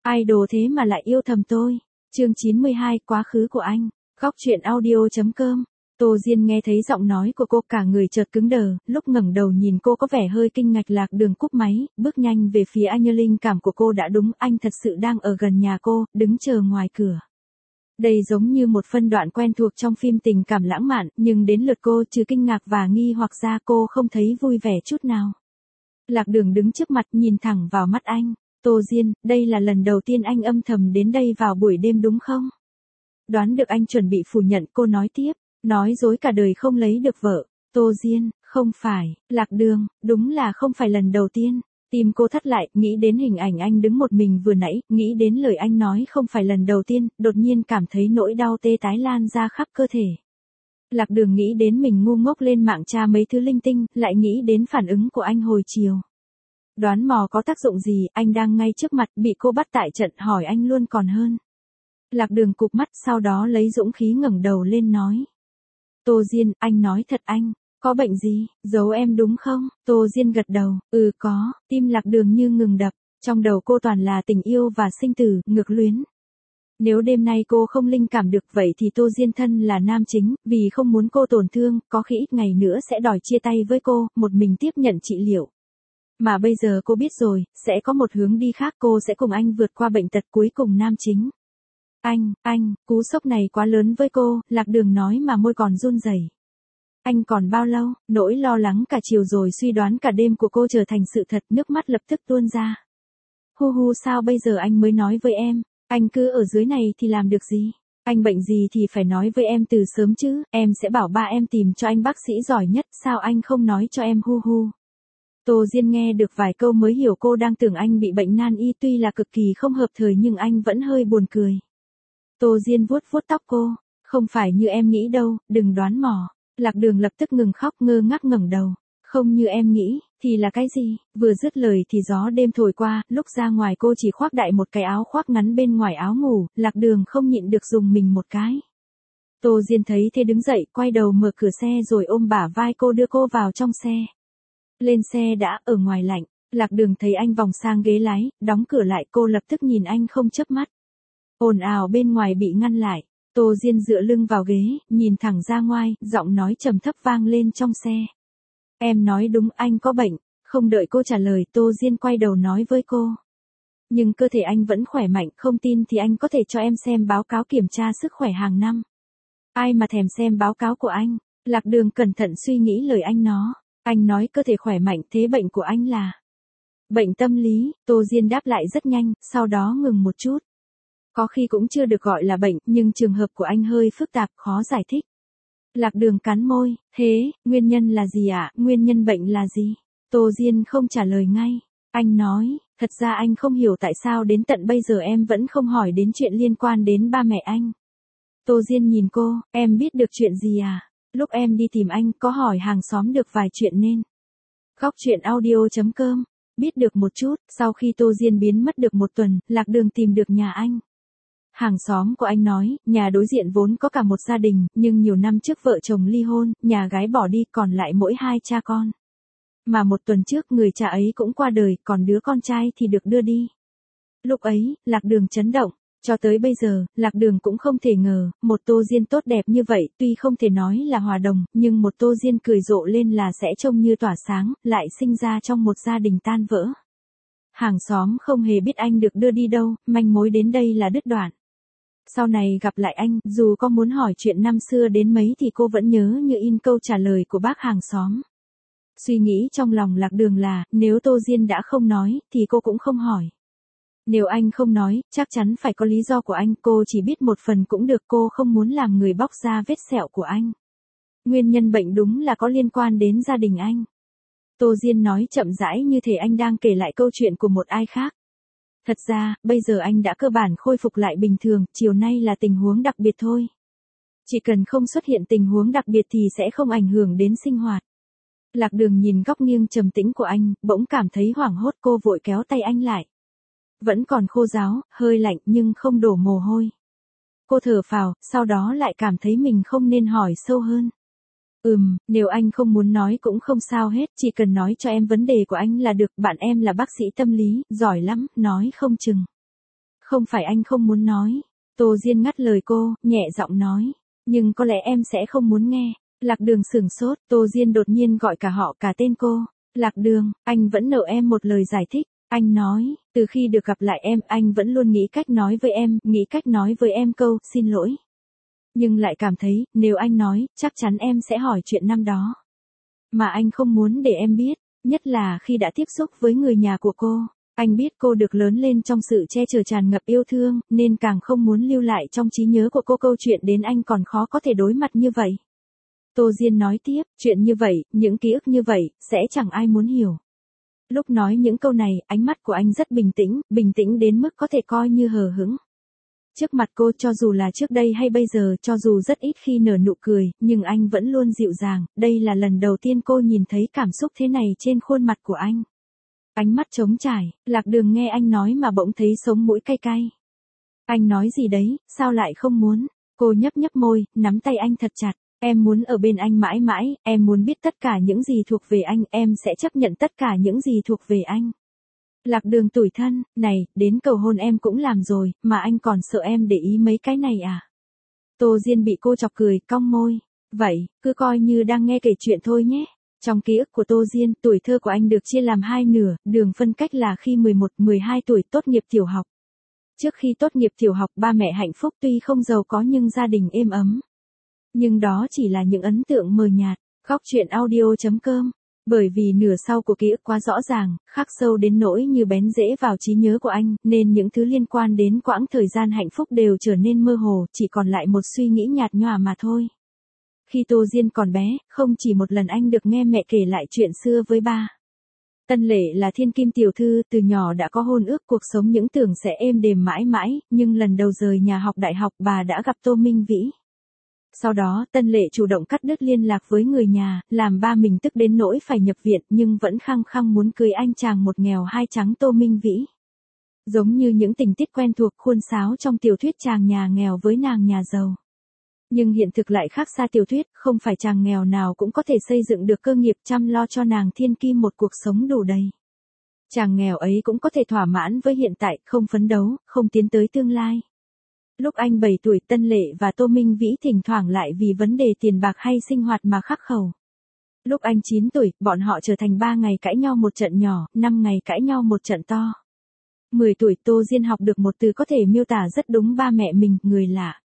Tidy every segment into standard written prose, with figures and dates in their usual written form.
Idol thế mà lại yêu thầm tôi. Chương 92, quá khứ của anh. Góc truyện audio.com. Tô Diên nghe thấy giọng nói của cô cả người chợt cứng đờ, lúc ngẩng đầu nhìn cô có vẻ hơi kinh ngạc. Lạc Đường cúp máy, bước nhanh về phía anh. Linh cảm của cô đã đúng, anh thật sự đang ở gần nhà cô, đứng chờ ngoài cửa. Đây giống như một phân đoạn quen thuộc trong phim tình cảm lãng mạn, nhưng đến lượt cô trừ kinh ngạc và nghi hoặc ra cô không thấy vui vẻ chút nào. Lạc Đường đứng trước mặt nhìn thẳng vào mắt anh. Tô Diên, đây là lần đầu tiên anh âm thầm đến đây vào buổi đêm đúng không? Đoán được anh chuẩn bị phủ nhận, cô nói tiếp. Nói dối cả đời không lấy được vợ. Tô Diên, không phải. Lạc Đường, đúng là không phải lần đầu tiên. Tim cô thắt lại, nghĩ đến hình ảnh anh đứng một mình vừa nãy, nghĩ đến lời anh nói không phải lần đầu tiên, đột nhiên cảm thấy nỗi đau tê tái lan ra khắp cơ thể. Lạc Đường nghĩ đến mình ngu ngốc lên mạng tra mấy thứ linh tinh, lại nghĩ đến phản ứng của anh hồi chiều. Đoán mò có tác dụng gì, anh đang ngay trước mặt, bị cô bắt tại trận, hỏi anh luôn còn hơn. Lạc Đường cụp mắt, sau đó lấy dũng khí ngẩng đầu lên nói. Tô Diên, anh nói thật anh, có bệnh gì, giấu em đúng không? Tô Diên gật đầu, có. Tim Lạc Đường như ngừng đập, trong đầu cô toàn là tình yêu và sinh tử, ngược luyến. Nếu đêm nay cô không linh cảm được vậy thì Tô Diên thân là nam chính, vì không muốn cô tổn thương, có khi ít ngày nữa sẽ đòi chia tay với cô, một mình tiếp nhận trị liệu. Mà bây giờ cô biết rồi, sẽ có một hướng đi khác, cô sẽ cùng anh vượt qua bệnh tật, cuối cùng nam chính. Anh, cú sốc này quá lớn với cô, Lạc Đường nói mà môi còn run rẩy. Anh còn bao lâu? Nỗi lo lắng cả chiều rồi suy đoán cả đêm của cô trở thành sự thật, nước mắt lập tức tuôn ra. Hu sao bây giờ anh mới nói với em? Anh cứ ở dưới này thì làm được gì? Anh bệnh gì thì phải nói với em từ sớm chứ, em sẽ bảo ba em tìm cho anh bác sĩ giỏi nhất, sao anh không nói cho em? Hu. Tô Diên nghe được vài câu mới hiểu cô đang tưởng anh bị bệnh nan y, tuy là cực kỳ không hợp thời nhưng anh vẫn hơi buồn cười. Tô Diên vuốt tóc cô, không phải như em nghĩ đâu, đừng đoán mò. Lạc Đường lập tức ngừng khóc, ngơ ngác ngẩng đầu. Không như em nghĩ, thì là cái gì? Vừa dứt lời thì gió đêm thổi qua, lúc ra ngoài cô chỉ khoác đại một cái áo khoác ngắn bên ngoài áo ngủ, Lạc Đường không nhịn được dùng mình một cái. Tô Diên thấy thế đứng dậy, quay đầu mở cửa xe rồi ôm bả vai cô đưa cô vào trong xe. Lên xe đã, ở ngoài lạnh, Lạc Đường thấy anh vòng sang ghế lái, đóng cửa lại, cô lập tức nhìn anh không chớp mắt. Ồn ào bên ngoài bị ngăn lại, Tô Diên dựa lưng vào ghế, nhìn thẳng ra ngoài, giọng nói trầm thấp vang lên trong xe. Em nói đúng, anh có bệnh. Không đợi cô trả lời, Tô Diên quay đầu nói với cô. Nhưng cơ thể anh vẫn khỏe mạnh, không tin thì anh có thể cho em xem báo cáo kiểm tra sức khỏe hàng năm. Ai mà thèm xem báo cáo của anh? Lạc Đường cẩn thận suy nghĩ lời anh nó. Anh nói cơ thể khỏe mạnh, thế bệnh của anh là bệnh tâm lý. Tô Diên đáp lại rất nhanh, sau đó ngừng một chút. Có khi cũng chưa được gọi là bệnh, nhưng trường hợp của anh hơi phức tạp, khó giải thích. Lạc Đường cắn môi, thế, nguyên nhân là gì ạ? Nguyên nhân bệnh là gì? Tô Diên không trả lời ngay. Anh nói, thật ra anh không hiểu tại sao đến tận bây giờ em vẫn không hỏi đến chuyện liên quan đến ba mẹ anh. Tô Diên nhìn cô, em biết được chuyện gì à? Lúc em đi tìm anh, có hỏi hàng xóm được vài chuyện nên. Góc truyện audio.com, biết được một chút, sau khi Tô Diên biến mất được một tuần, Lạc Đường tìm được nhà anh. Hàng xóm của anh nói, nhà đối diện vốn có cả một gia đình, nhưng nhiều năm trước vợ chồng ly hôn, nhà gái bỏ đi, còn lại mỗi hai cha con. Mà một tuần trước người cha ấy cũng qua đời, còn đứa con trai thì được đưa đi. Lúc ấy, Lạc Đường chấn động. Cho tới bây giờ, Lạc Đường cũng không thể ngờ, một Tô Diên tốt đẹp như vậy, tuy không thể nói là hòa đồng, nhưng một Tô Diên cười rộ lên là sẽ trông như tỏa sáng, lại sinh ra trong một gia đình tan vỡ. Hàng xóm không hề biết anh được đưa đi đâu, manh mối đến đây là đứt đoạn. Sau này gặp lại anh, dù có muốn hỏi chuyện năm xưa đến mấy thì cô vẫn nhớ như in câu trả lời của bác hàng xóm. Suy nghĩ trong lòng Lạc Đường là, nếu Tô Diên đã không nói, thì cô cũng không hỏi. Nếu anh không nói, chắc chắn phải có lý do của anh, cô chỉ biết một phần cũng được, cô không muốn làm người bóc ra vết sẹo của anh. Nguyên nhân bệnh đúng là có liên quan đến gia đình anh. Tô Diên nói chậm rãi như thể anh đang kể lại câu chuyện của một ai khác. Thật ra, bây giờ anh đã cơ bản khôi phục lại bình thường, chiều nay là tình huống đặc biệt thôi. Chỉ cần không xuất hiện tình huống đặc biệt thì sẽ không ảnh hưởng đến sinh hoạt. Lạc Đường nhìn góc nghiêng trầm tĩnh của anh, bỗng cảm thấy hoảng hốt, cô vội kéo tay anh lại. Vẫn còn khô ráo, hơi lạnh nhưng không đổ mồ hôi. Cô thở phào, sau đó lại cảm thấy mình không nên hỏi sâu hơn. Nếu anh không muốn nói cũng không sao hết, chỉ cần nói cho em vấn đề của anh là được, bạn em là bác sĩ tâm lý, giỏi lắm, nói không chừng. Không phải anh không muốn nói. Tô Diên ngắt lời cô, nhẹ giọng nói. Nhưng có lẽ em sẽ không muốn nghe. Lạc Đường sửng sốt, Tô Diên đột nhiên gọi cả họ cả tên cô. Lạc Đường, anh vẫn nợ em một lời giải thích. Anh nói, từ khi được gặp lại em, anh vẫn luôn nghĩ cách nói với em câu, xin lỗi. Nhưng lại cảm thấy, nếu anh nói, chắc chắn em sẽ hỏi chuyện năm đó. Mà anh không muốn để em biết, nhất là khi đã tiếp xúc với người nhà của cô. Anh biết cô được lớn lên trong sự che chở tràn ngập yêu thương, nên càng không muốn lưu lại trong trí nhớ của cô câu chuyện đến anh còn khó có thể đối mặt như vậy. Tô Diên nói tiếp, chuyện như vậy, những ký ức như vậy, sẽ chẳng ai muốn hiểu. Lúc nói những câu này, ánh mắt của anh rất bình tĩnh đến mức có thể coi như hờ hững. Trước mặt cô cho dù là trước đây hay bây giờ, cho dù rất ít khi nở nụ cười, nhưng anh vẫn luôn dịu dàng, đây là lần đầu tiên cô nhìn thấy cảm xúc thế này trên khuôn mặt của anh. Ánh mắt trống trải, Lạc Đường nghe anh nói mà bỗng thấy sống mũi cay cay. Anh nói gì đấy, sao lại không muốn? Cô nhấp nhấp môi, nắm tay anh thật chặt. Em muốn ở bên anh mãi mãi, em muốn biết tất cả những gì thuộc về anh, em sẽ chấp nhận tất cả những gì thuộc về anh. Lạc Đường tủi thân, này, đến cầu hôn em cũng làm rồi, mà anh còn sợ em để ý mấy cái này à? Tô Diên bị cô chọc cười, cong môi. Vậy, cứ coi như đang nghe kể chuyện thôi nhé. Trong ký ức của Tô Diên, tuổi thơ của anh được chia làm hai nửa, đường phân cách là khi 11, 12 tuổi tốt nghiệp tiểu học. Trước khi tốt nghiệp tiểu học, ba mẹ hạnh phúc tuy không giàu có nhưng gia đình êm ấm. Nhưng đó chỉ là những ấn tượng mờ nhạt. Góc truyện audio.com. Bởi vì nửa sau của ký ức quá rõ ràng, khắc sâu đến nỗi như bén rễ vào trí nhớ của anh, nên những thứ liên quan đến quãng thời gian hạnh phúc đều trở nên mơ hồ, chỉ còn lại một suy nghĩ nhạt nhòa mà thôi. Khi Tô Diên còn bé, không chỉ một lần anh được nghe mẹ kể lại chuyện xưa với ba. Tân Lệ là thiên kim tiểu thư, từ nhỏ đã có hôn ước cuộc sống những tưởng sẽ êm đềm mãi mãi, nhưng lần đầu rời nhà học đại học bà đã gặp Tô Minh Vĩ. Sau đó, Tân Lệ chủ động cắt đứt liên lạc với người nhà, làm ba mình tức đến nỗi phải nhập viện nhưng vẫn khăng khăng muốn cưới anh chàng một nghèo hai trắng Tô Minh Vĩ. Giống như những tình tiết quen thuộc khuôn sáo trong tiểu thuyết chàng nhà nghèo với nàng nhà giàu. Nhưng hiện thực lại khác xa tiểu thuyết, không phải chàng nghèo nào cũng có thể xây dựng được cơ nghiệp chăm lo cho nàng thiên kim một cuộc sống đủ đầy. Chàng nghèo ấy cũng có thể thỏa mãn với hiện tại, không phấn đấu, không tiến tới tương lai. Lúc anh 7 tuổi, Tân Lệ và Tô Minh Vĩ thỉnh thoảng lại vì vấn đề tiền bạc hay sinh hoạt mà khắc khẩu. Lúc anh 9 tuổi, bọn họ trở thành 3 ngày cãi nhau một trận nhỏ, 5 ngày cãi nhau một trận to. 10 tuổi, Tô Diên học được một từ có thể miêu tả rất đúng ba mẹ mình, người lạ.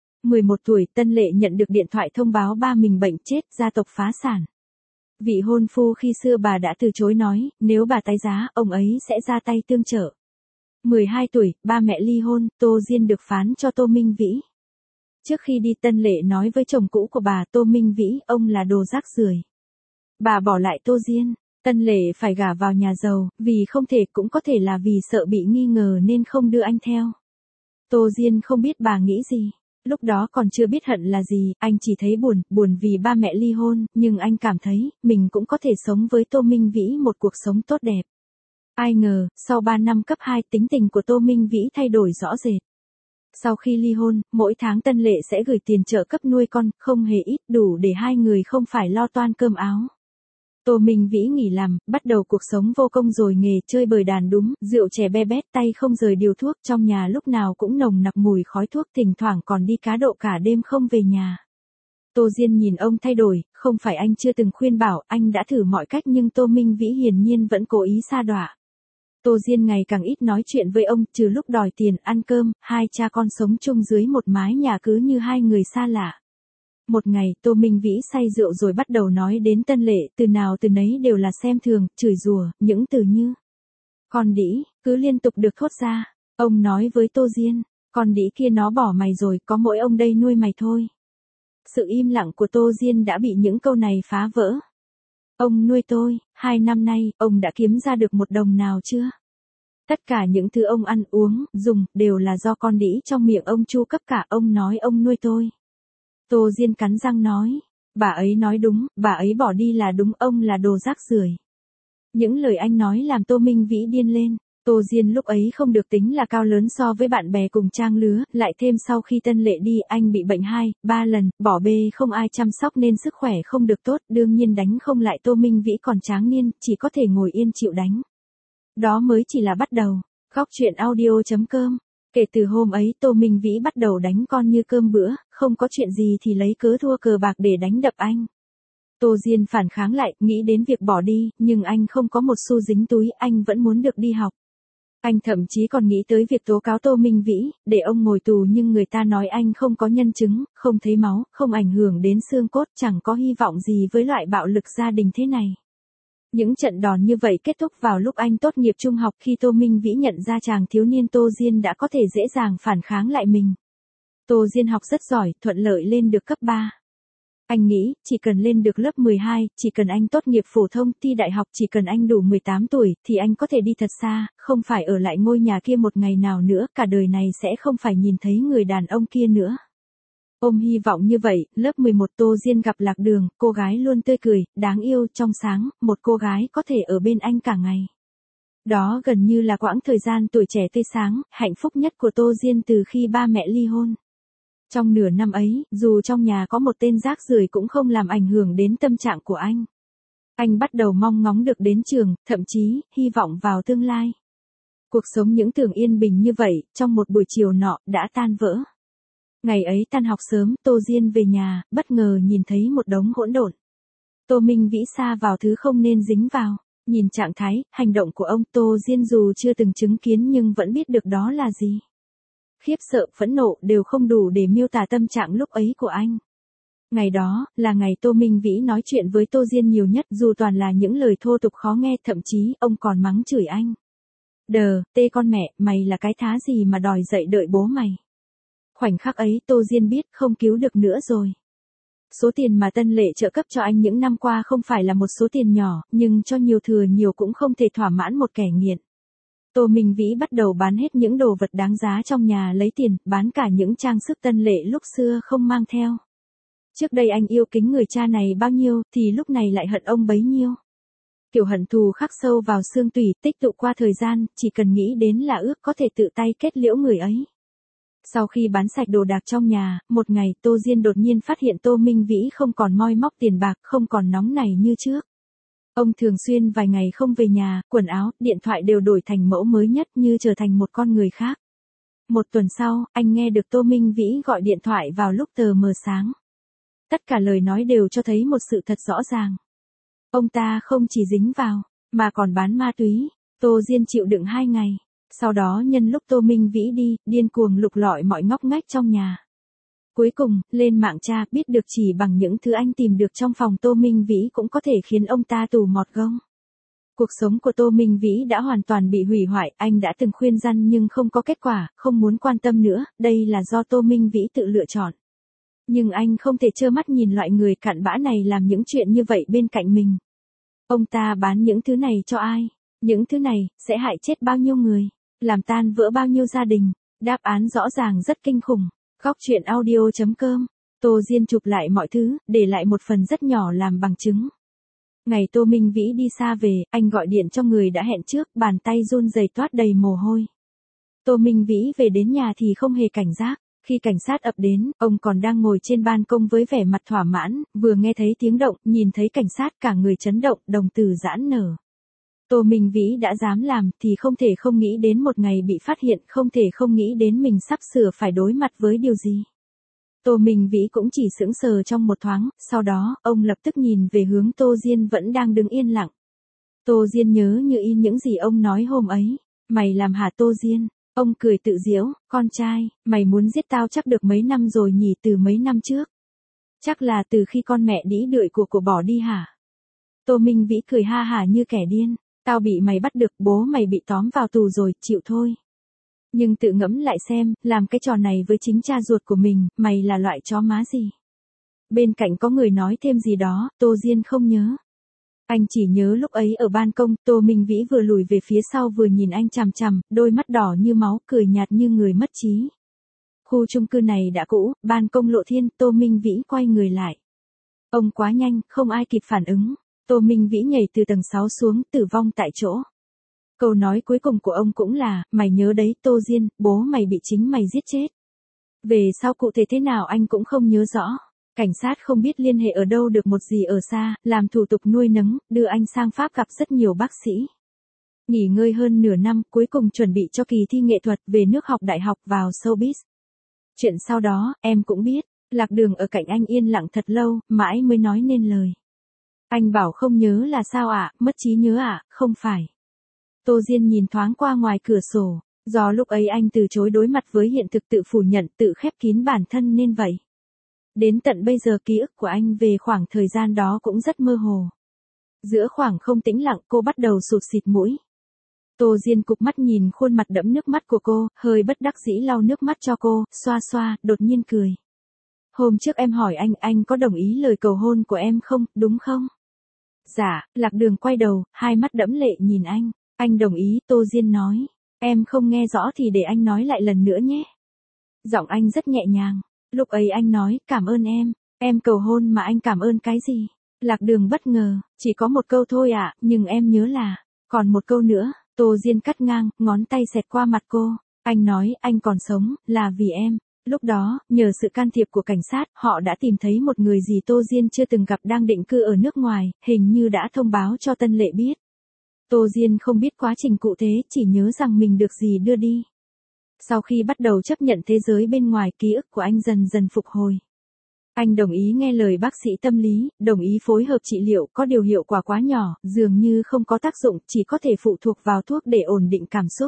11 tuổi, Tân Lệ nhận được điện thoại thông báo ba mình bệnh chết, gia tộc phá sản. Vị hôn phu khi xưa bà đã từ chối nói, nếu bà tái giá, ông ấy sẽ ra tay tương trợ. 12 tuổi, ba mẹ ly hôn, Tô Diên được phán cho Tô Minh Vĩ. Trước khi đi, Tân Lệ nói với chồng cũ của bà, Tô Minh Vĩ, ông là đồ rác rưởi. Bà bỏ lại Tô Diên. Tân Lệ phải gả vào nhà giàu, vì không thể, cũng có thể là vì sợ bị nghi ngờ nên không đưa anh theo. Tô Diên không biết bà nghĩ gì. Lúc đó còn chưa biết hận là gì, anh chỉ thấy buồn vì ba mẹ ly hôn, nhưng anh cảm thấy, mình cũng có thể sống với Tô Minh Vĩ một cuộc sống tốt đẹp. Ai ngờ, sau 3 năm cấp 2, tính tình của Tô Minh Vĩ thay đổi rõ rệt. Sau khi ly hôn, mỗi tháng Tân Lệ sẽ gửi tiền trợ cấp nuôi con, không hề ít, đủ để hai người không phải lo toan cơm áo. Tô Minh Vĩ nghỉ làm, bắt đầu cuộc sống vô công rồi nghề chơi bời đàn đúng, rượu chè be bét, tay không rời điều thuốc, trong nhà lúc nào cũng nồng nặc mùi khói thuốc, thỉnh thoảng còn đi cá độ cả đêm không về nhà. Tô Diên nhìn ông thay đổi, không phải anh chưa từng khuyên bảo, anh đã thử mọi cách nhưng Tô Minh Vĩ hiển nhiên vẫn cố ý sa đọa. Tô Diên ngày càng ít nói chuyện với ông, trừ lúc đòi tiền, ăn cơm, hai cha con sống chung dưới một mái nhà cứ như hai người xa lạ. Một ngày, Tô Minh Vĩ say rượu rồi bắt đầu nói đến Tân Lệ, từ nào từ nấy đều là xem thường, chửi rủa, những từ như con đĩ, cứ liên tục được thốt ra. Ông nói với Tô Diên, con đĩ kia nó bỏ mày rồi, có mỗi ông đây nuôi mày thôi. Sự im lặng của Tô Diên đã bị những câu này phá vỡ. Ông nuôi tôi, 2 năm nay, ông đã kiếm ra được 1 đồng nào chưa? Tất cả những thứ ông ăn uống, dùng, đều là do con đĩ trong miệng ông chu cấp cả, ông nói ông nuôi tôi. Tô Diên cắn răng nói, bà ấy nói đúng, bà ấy bỏ đi là đúng, ông là đồ rác rưởi. Những lời anh nói làm Tô Minh Vĩ điên lên. Tô Diên lúc ấy không được tính là cao lớn so với bạn bè cùng trang lứa, lại thêm sau khi Tân Lệ đi anh bị bệnh 2-3 lần, bỏ bê không ai chăm sóc nên sức khỏe không được tốt, đương nhiên đánh không lại Tô Minh Vĩ còn tráng niên, chỉ có thể ngồi yên chịu đánh. Đó mới chỉ là bắt đầu. Góc truyện audio.com Kể từ hôm ấy Tô Minh Vĩ bắt đầu đánh con như cơm bữa, không có chuyện gì thì lấy cớ thua cờ bạc để đánh đập anh. Tô Diên phản kháng lại, nghĩ đến việc bỏ đi, nhưng anh không có một xu dính túi, anh vẫn muốn được đi học. Anh thậm chí còn nghĩ tới việc tố cáo Tô Minh Vĩ, để ông ngồi tù, nhưng người ta nói anh không có nhân chứng, không thấy máu, không ảnh hưởng đến xương cốt, chẳng có hy vọng gì với loại bạo lực gia đình thế này. Những trận đòn như vậy kết thúc vào lúc anh tốt nghiệp trung học, khi Tô Minh Vĩ nhận ra chàng thiếu niên Tô Diên đã có thể dễ dàng phản kháng lại mình. Tô Diên học rất giỏi, thuận lợi lên được cấp 3. Anh nghĩ, chỉ cần lên được lớp 12, chỉ cần anh tốt nghiệp phổ thông, thi đại học, chỉ cần anh đủ 18 tuổi, thì anh có thể đi thật xa, không phải ở lại ngôi nhà kia một ngày nào nữa, cả đời này sẽ không phải nhìn thấy người đàn ông kia nữa. Ôm hy vọng như vậy, lớp 11 Tô Diên gặp Lạc Đường, cô gái luôn tươi cười, đáng yêu, trong sáng, một cô gái có thể ở bên anh cả ngày. Đó gần như là quãng thời gian tuổi trẻ tươi sáng, hạnh phúc nhất của Tô Diên từ khi ba mẹ ly hôn. Trong nửa năm ấy, dù trong nhà có một tên rác rưởi cũng không làm ảnh hưởng đến tâm trạng của anh. Anh bắt đầu mong ngóng được đến trường, thậm chí, hy vọng vào tương lai. Cuộc sống những tưởng yên bình như vậy, trong một buổi chiều nọ, đã tan vỡ. Ngày ấy tan học sớm, Tô Diên về nhà, bất ngờ nhìn thấy một đống hỗn độn. Tô Minh Vĩ sa vào thứ không nên dính vào. Nhìn trạng thái, hành động của ông, Tô Diên dù chưa từng chứng kiến nhưng vẫn biết được đó là gì. Khiếp sợ, phẫn nộ đều không đủ để miêu tả tâm trạng lúc ấy của anh. Ngày đó, là ngày Tô Minh Vĩ nói chuyện với Tô Diên nhiều nhất, dù toàn là những lời thô tục khó nghe, thậm chí, ông còn mắng chửi anh. Tê con mẹ, mày là cái thá gì mà đòi dậy đợi bố mày. Khoảnh khắc ấy Tô Diên biết không cứu được nữa rồi. Số tiền mà Tân Lệ trợ cấp cho anh những năm qua không phải là một số tiền nhỏ, nhưng cho nhiều thừa nhiều cũng không thể thỏa mãn một kẻ nghiện. Tô Minh Vĩ bắt đầu bán hết những đồ vật đáng giá trong nhà lấy tiền, bán cả những trang sức Tân Lệ lúc xưa không mang theo. Trước đây anh yêu kính người cha này bao nhiêu, thì lúc này lại hận ông bấy nhiêu. Kiểu hận thù khắc sâu vào xương tủy, tích tụ qua thời gian, chỉ cần nghĩ đến là ước có thể tự tay kết liễu người ấy. Sau khi bán sạch đồ đạc trong nhà, một ngày Tô Diên đột nhiên phát hiện Tô Minh Vĩ không còn moi móc tiền bạc, không còn nóng nảy như trước. Ông thường xuyên vài ngày không về nhà, quần áo, điện thoại đều đổi thành mẫu mới nhất, như trở thành một con người khác. Một tuần sau, anh nghe được Tô Minh Vĩ gọi điện thoại vào lúc tờ mờ sáng. Tất cả lời nói đều cho thấy một sự thật rõ ràng. Ông ta không chỉ dính vào, mà còn bán ma túy. Tô Diên chịu đựng 2 ngày. Sau đó nhân lúc Tô Minh Vĩ đi, điên cuồng lục lọi mọi ngóc ngách trong nhà. Cuối cùng, lên mạng tra, biết được chỉ bằng những thứ anh tìm được trong phòng Tô Minh Vĩ cũng có thể khiến ông ta tù mọt gông. Cuộc sống của Tô Minh Vĩ đã hoàn toàn bị hủy hoại, anh đã từng khuyên răn nhưng không có kết quả, không muốn quan tâm nữa, đây là do Tô Minh Vĩ tự lựa chọn. Nhưng anh không thể trơ mắt nhìn loại người cặn bã này làm những chuyện như vậy bên cạnh mình. Ông ta bán những thứ này cho ai? Những thứ này, sẽ hại chết bao nhiêu người? Làm tan vỡ bao nhiêu gia đình? Đáp án rõ ràng rất kinh khủng. Góc truyện audio.com. Tô Diên chụp lại mọi thứ, để lại một phần rất nhỏ làm bằng chứng. Ngày Tô Minh Vĩ đi xa về, anh gọi điện cho người đã hẹn trước, bàn tay run rẩy toát đầy mồ hôi. Tô Minh Vĩ về đến nhà thì không hề cảnh giác. Khi cảnh sát ập đến, ông còn đang ngồi trên ban công với vẻ mặt thỏa mãn, vừa nghe thấy tiếng động, nhìn thấy cảnh sát cả người chấn động, đồng tử giãn nở. Tô Minh Vĩ đã dám làm thì không thể không nghĩ đến một ngày bị phát hiện, không thể không nghĩ đến mình sắp sửa phải đối mặt với điều gì. Tô Minh Vĩ cũng chỉ sững sờ trong một thoáng, sau đó, ông lập tức nhìn về hướng Tô Diên vẫn đang đứng yên lặng. Tô Diên nhớ như in những gì ông nói hôm ấy. Mày làm hả Tô Diên? Ông cười tự giễu, con trai, mày muốn giết tao chắc được mấy năm rồi nhỉ, từ mấy năm trước. Chắc là từ khi con mẹ đĩ đưởi của bỏ đi hả? Tô Minh Vĩ cười ha hả như kẻ điên. Tao bị mày bắt được, bố mày bị tóm vào tù rồi, chịu thôi. Nhưng tự ngẫm lại xem, làm cái trò này với chính cha ruột của mình, mày là loại chó má gì? Bên cạnh có người nói thêm gì đó, Tô Diên không nhớ. Anh chỉ nhớ lúc ấy ở ban công, Tô Minh Vĩ vừa lùi về phía sau vừa nhìn anh chằm chằm, đôi mắt đỏ như máu, cười nhạt như người mất trí. Khu chung cư này đã cũ, ban công lộ thiên, Tô Minh Vĩ quay người lại. Ông quá nhanh, không ai kịp phản ứng. Tô Minh Vĩ nhảy từ tầng 6 xuống, tử vong tại chỗ. Câu nói cuối cùng của ông cũng là, mày nhớ đấy Tô Diên, bố mày bị chính mày giết chết. Về sau cụ thể thế nào anh cũng không nhớ rõ. Cảnh sát không biết liên hệ ở đâu được một gì ở xa, làm thủ tục nuôi nấng, đưa anh sang Pháp gặp rất nhiều bác sĩ. nghỉ ngơi hơn nửa năm, cuối cùng chuẩn bị cho kỳ thi nghệ thuật về nước học đại học vào showbiz. Chuyện sau đó, em cũng biết, Lạc Đường ở cạnh anh yên lặng thật lâu, mãi mới nói nên lời. Anh bảo không nhớ là sao ạ, mất trí nhớ ạ, không phải. Tô Diên nhìn thoáng qua ngoài cửa sổ, do lúc ấy anh từ chối đối mặt với hiện thực, tự phủ nhận, tự khép kín bản thân nên vậy. Đến tận bây giờ ký ức của anh về khoảng thời gian đó cũng rất mơ hồ. Giữa khoảng không tĩnh lặng, cô bắt đầu sụt sịt mũi. Tô Diên cụp mắt nhìn khuôn mặt đẫm nước mắt của cô, hơi bất đắc dĩ lau nước mắt cho cô, xoa xoa, đột nhiên cười. Hôm trước em hỏi anh có đồng ý lời cầu hôn của em không, đúng không? Dạ, Lạc Đường quay đầu, hai mắt đẫm lệ nhìn anh. Anh đồng ý, Tô Diên nói. Em không nghe rõ thì để anh nói lại lần nữa nhé. Giọng anh rất nhẹ nhàng. Lúc ấy anh nói, cảm ơn em. Em cầu hôn mà anh cảm ơn cái gì? Lạc Đường bất ngờ, chỉ có một câu thôi ạ, nhưng em nhớ là, còn một câu nữa. Tô Diên cắt ngang, ngón tay xẹt qua mặt cô. Anh nói, anh còn sống, là vì em. Lúc đó, nhờ sự can thiệp của cảnh sát, họ đã tìm thấy một người gì Tô Diên chưa từng gặp đang định cư ở nước ngoài, hình như đã thông báo cho Tân Lệ biết. Tô Diên không biết quá trình cụ thể, chỉ nhớ rằng mình được gì đưa đi. Sau khi bắt đầu chấp nhận thế giới bên ngoài, ký ức của anh dần dần phục hồi. Anh đồng ý nghe lời bác sĩ tâm lý, đồng ý phối hợp trị liệu, có điều hiệu quả quá nhỏ, dường như không có tác dụng, chỉ có thể phụ thuộc vào thuốc để ổn định cảm xúc.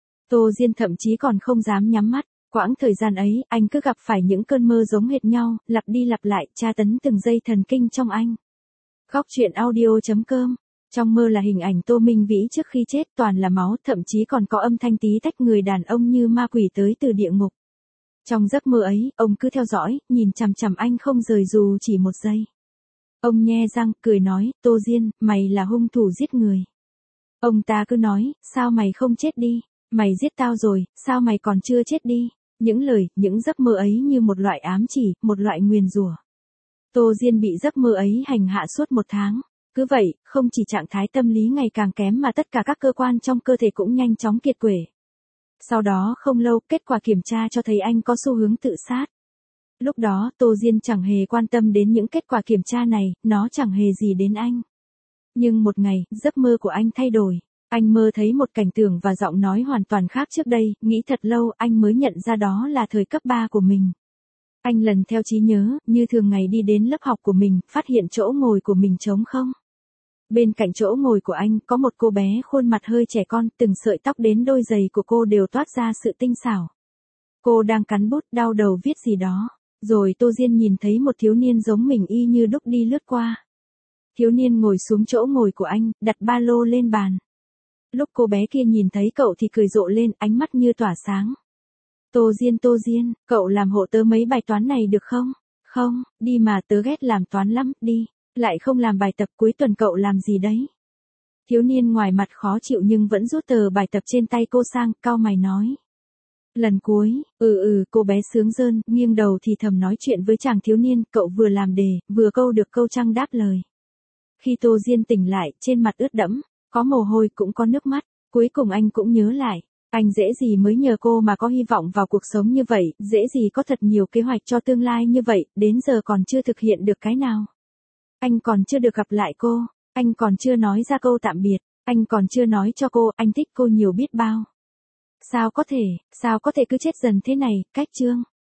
Tô Diên thậm chí còn không dám nhắm mắt. Quãng thời gian ấy, anh cứ gặp phải những cơn mơ giống hệt nhau, lặp đi lặp lại, tra tấn từng dây thần kinh trong anh. Góc truyện audio.com. Trong mơ là hình ảnh Tô Minh Vĩ trước khi chết, toàn là máu, thậm chí còn có âm thanh tí tách người đàn ông như ma quỷ tới từ địa ngục. Trong giấc mơ ấy, ông cứ theo dõi, nhìn chằm chằm anh không rời dù chỉ một giây. Ông nhe răng, cười nói, Tô Diên, mày là hung thủ giết người. Ông ta cứ nói, sao mày không chết đi? Mày giết tao rồi, sao mày còn chưa chết đi? Những lời, những giấc mơ ấy như một loại ám chỉ, một loại nguyền rủa. Tô Diên bị giấc mơ ấy hành hạ suốt 1 tháng. Cứ vậy, không chỉ trạng thái tâm lý ngày càng kém mà tất cả các cơ quan trong cơ thể cũng nhanh chóng kiệt quệ. Sau đó không lâu, kết quả kiểm tra cho thấy anh có xu hướng tự sát. Lúc đó, Tô Diên chẳng hề quan tâm đến những kết quả kiểm tra này, nó chẳng hề gì đến anh. Nhưng một ngày, giấc mơ của anh thay đổi. Anh mơ thấy một cảnh tượng và giọng nói hoàn toàn khác trước đây, nghĩ thật lâu anh mới nhận ra đó là thời cấp 3 của mình. Anh lần theo trí nhớ, như thường ngày đi đến lớp học của mình, phát hiện chỗ ngồi của mình trống không. Bên cạnh chỗ ngồi của anh, có một cô bé khuôn mặt hơi trẻ con, từng sợi tóc đến đôi giày của cô đều toát ra sự tinh xảo. Cô đang cắn bút, đau đầu viết gì đó. Rồi Tô Diên nhìn thấy một thiếu niên giống mình y như đúc đi lướt qua. Thiếu niên ngồi xuống chỗ ngồi của anh, đặt ba lô lên bàn. Lúc cô bé kia nhìn thấy cậu thì cười rộ lên, ánh mắt như tỏa sáng. Tô Diên, cậu làm hộ tớ mấy bài toán này được không? Không, đi mà, tớ ghét làm toán lắm, đi. Lại không làm bài tập, cuối tuần cậu làm gì đấy? Thiếu niên ngoài mặt khó chịu nhưng vẫn rút tờ bài tập trên tay cô sang, cau mày nói. Lần cuối, cô bé sướng rơn, nghiêng đầu thì thầm nói chuyện với chàng thiếu niên, cậu vừa làm đề, vừa câu được câu trăng đáp lời. Khi Tô Diên tỉnh lại, trên mặt ướt đẫm, có mồ hôi cũng có nước mắt, cuối cùng anh cũng nhớ lại. Anh dễ gì mới nhờ cô mà có hy vọng vào cuộc sống như vậy, dễ gì có thật nhiều kế hoạch cho tương lai như vậy, đến giờ còn chưa thực hiện được cái nào. Anh còn chưa được gặp lại cô, anh còn chưa nói ra câu tạm biệt, anh còn chưa nói cho cô anh thích cô nhiều biết bao. Sao có thể cứ chết dần thế này, cách chương.